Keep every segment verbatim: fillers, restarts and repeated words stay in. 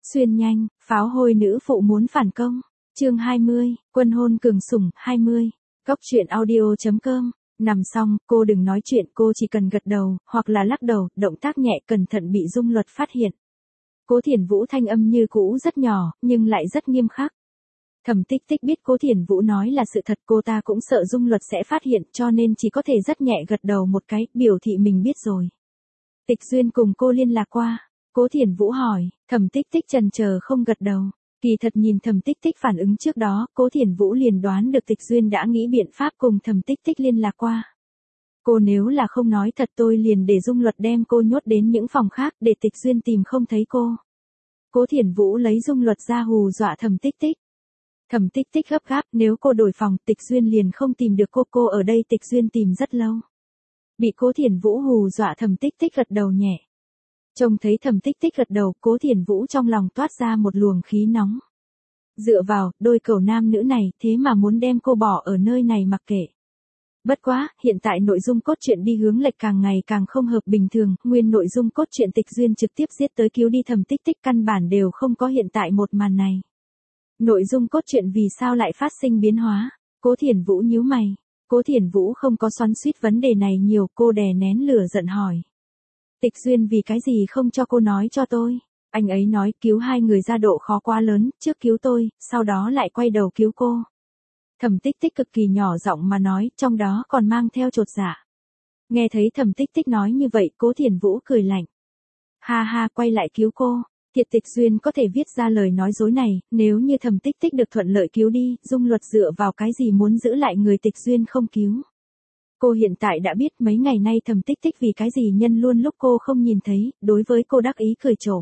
Xuyên nhanh, pháo hôi nữ phụ muốn phản công. Chương hai mươi, quân hôn cường sủng, hai mươi. Góc truyện audio chấm com. Nằm xong, cô đừng nói chuyện, cô chỉ cần gật đầu, hoặc là lắc đầu, động tác nhẹ cẩn thận bị Dung Luật phát hiện. Cố Thiển Vũ thanh âm như cũ rất nhỏ, nhưng lại rất nghiêm khắc. Thẩm Tích Tích biết Cố Thiển Vũ nói là sự thật, cô ta cũng sợ Dung Luật sẽ phát hiện, cho nên chỉ có thể rất nhẹ gật đầu một cái, biểu thị mình biết rồi. Tịch Duyên cùng cô liên lạc qua. Cố Thiển Vũ hỏi, Thẩm Tích Tích chần chờ không gật đầu. Kỳ thật nhìn Thẩm Tích Tích phản ứng trước đó, Cố Thiển Vũ liền đoán được Tịch Duyên đã nghĩ biện pháp cùng Thẩm Tích Tích liên lạc qua. Cô nếu là không nói thật tôi liền để Dung Luật đem cô nhốt đến những phòng khác để Tịch Duyên tìm không thấy cô. Cố Thiển Vũ lấy Dung Luật ra hù dọa Thẩm Tích Tích. Thẩm Tích Tích gấp gáp, nếu cô đổi phòng, Tịch Duyên liền không tìm được cô, cô ở đây Tịch Duyên tìm rất lâu. Bị Cố Thiển Vũ hù dọa Thẩm Tích Tích gật đầu nhẹ. Trông thấy Thẩm Tích Tích gật đầu, Cố Thiển Vũ trong lòng toát ra một luồng khí nóng. Dựa vào, đôi cẩu nam nữ này, thế mà muốn đem cô bỏ ở nơi này mặc kệ. Bất quá, hiện tại nội dung cốt truyện đi hướng lệch càng ngày càng không hợp bình thường, nguyên nội dung cốt truyện Tịch Duyên trực tiếp giết tới cứu đi Thẩm Tích Tích căn bản đều không có hiện tại một màn này. Nội dung cốt truyện vì sao lại phát sinh biến hóa? Cố Thiển Vũ nhíu mày. Cố Thiển Vũ không có xoắn xuýt vấn đề này nhiều, cô đè nén lửa giận hỏi. Tịch Duyên vì cái gì không cho cô nói cho tôi? Anh ấy nói cứu hai người ra độ khó quá lớn, trước cứu tôi, sau đó lại quay đầu cứu cô. Thẩm Tích Tích cực kỳ nhỏ giọng mà nói, trong đó còn mang theo chột dạ. Nghe thấy Thẩm Tích Tích nói như vậy, Cố Thiển Vũ cười lạnh. Ha ha, quay lại cứu cô. Thiệt Tịch Duyên có thể viết ra lời nói dối này, nếu như Thẩm Tích Tích được thuận lợi cứu đi, Dung Luật dựa vào cái gì muốn giữ lại người Tịch Duyên không cứu. Cô hiện tại đã biết mấy ngày nay Thẩm Tích Tích vì cái gì nhân luôn lúc cô không nhìn thấy, đối với cô đắc ý cười trộm.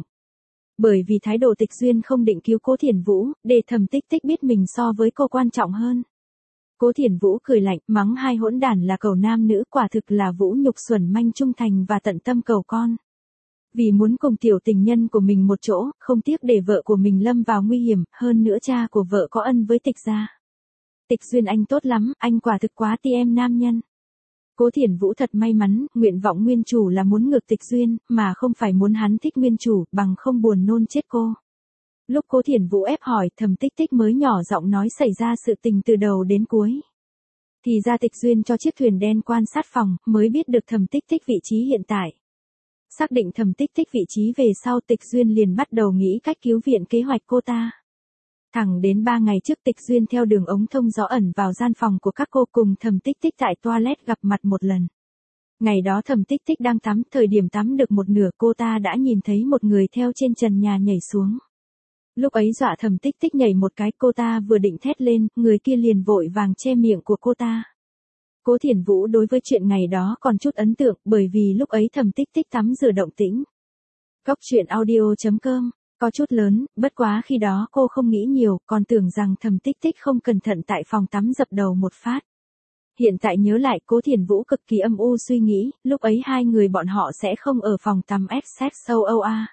Bởi vì thái độ Tịch Duyên không định cứu Cố Thiển Vũ, để Thẩm Tích Tích biết mình so với cô quan trọng hơn. Cố Thiển Vũ cười lạnh, mắng hai hỗn đản là cẩu nam nữ, quả thực là vũ nhục xuẩn manh trung thành và tận tâm cẩu con. Vì muốn cùng tiểu tình nhân của mình một chỗ, không tiếc để vợ của mình lâm vào nguy hiểm, hơn nữa cha của vợ có ân với Tịch gia. Tịch Duyên anh tốt lắm, anh quả thực quá ti em nam nhân. Cố Thiển Vũ thật may mắn, nguyện vọng nguyên chủ là muốn ngược Tịch Duyên, mà không phải muốn hắn thích nguyên chủ, bằng không buồn nôn chết cô. Lúc Cố Thiển Vũ ép hỏi, Thẩm Tích Tích mới nhỏ giọng nói xảy ra sự tình từ đầu đến cuối. Thì ra Tịch Duyên cho chiếc thuyền đen quan sát phòng, mới biết được Thẩm Tích Tích vị trí hiện tại. Xác định Thẩm Tích Tích vị trí về sau, Tịch Duyên liền bắt đầu nghĩ cách cứu viện kế hoạch cô ta. Thẳng đến ba ngày trước Tịch Duyên theo đường ống thông gió ẩn vào gian phòng của các cô cùng Thẩm Tích Tích tại toilet gặp mặt một lần. Ngày đó Thẩm Tích Tích đang tắm, thời điểm tắm được một nửa cô ta đã nhìn thấy một người theo trên trần nhà nhảy xuống. Lúc ấy dọa Thẩm Tích Tích nhảy một cái, cô ta vừa định thét lên, người kia liền vội vàng che miệng của cô ta. Cố Thiển Vũ đối với chuyện ngày đó còn chút ấn tượng, bởi vì lúc ấy Thẩm Tích Tích tắm rửa động tĩnh. Góc truyện audio chấm com. Có chút lớn, bất quá khi đó cô không nghĩ nhiều, còn tưởng rằng Thẩm Tích Tích không cẩn thận tại phòng tắm dập đầu một phát. Hiện tại nhớ lại, Cố Thiển Vũ cực kỳ âm u suy nghĩ, lúc ấy hai người bọn họ sẽ không ở phòng tắm ép sex châu Âu a.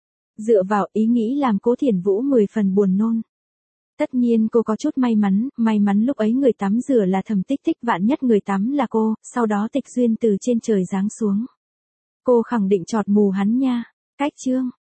Dựa vào ý nghĩ làm Cố Thiển Vũ mười phần buồn nôn. Tất nhiên cô có chút may mắn, may mắn lúc ấy người tắm rửa là Thẩm Tích Tích, vạn nhất người tắm là cô, sau đó Tịch Duyên từ trên trời giáng xuống. Cô khẳng định chọt mù hắn nha. Cách chương.